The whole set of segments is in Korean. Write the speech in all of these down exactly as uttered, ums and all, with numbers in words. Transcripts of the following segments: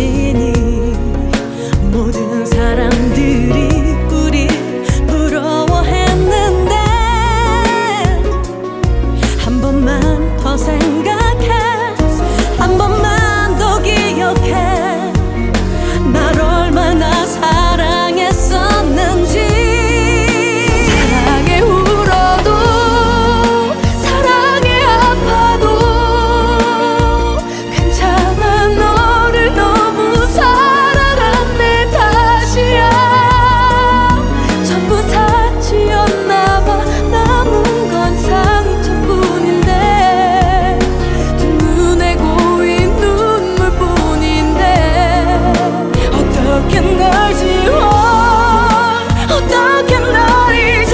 멋지니 모든 사람들이 우리 부러워했는데 한 번만 더 생각해, 한 번만 더 기억해, 날 얼마나 사랑했었는지. 사랑에 울어도 사랑에 아파도 괜찮아, 너를 너무 사랑한대. 다시야 전부 사치였나봐. 남은 건 상처뿐인데 두 눈에 고인 눈물뿐인데 어떻게 널 지워, 어떻게 널 잊어.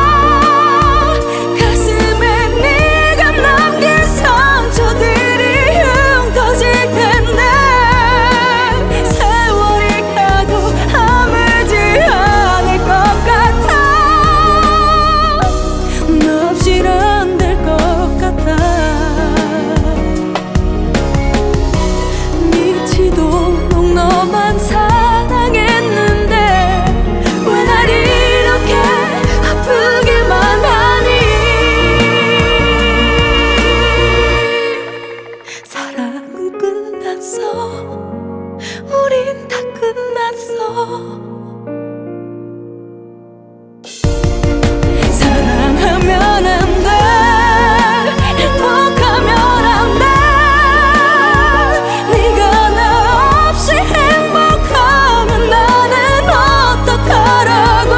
가슴에 네가 남긴 상처들이 흉터질 텐데 세월이 가도 아물지 않을 것 같아. 너 없인 안 될 것 같아. 미치도록 너만 사랑했는데 왜 날 이렇게 아프게만 하니. 사랑은 끝났어, 우린 다 끝났어. 사랑하면 안 돼, 행복하면 안 돼. 네가 나 없이 행복하면 나는 어떡하라고.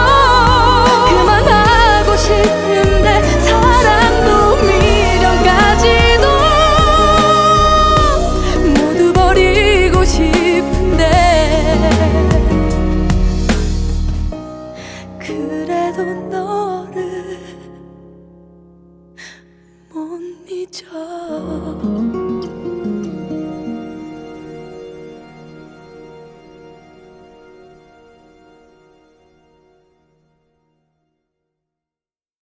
그만하고 싶은데 사랑도 미련까지도 모두 버리고 싶은데 그래도 너를 못 잊어.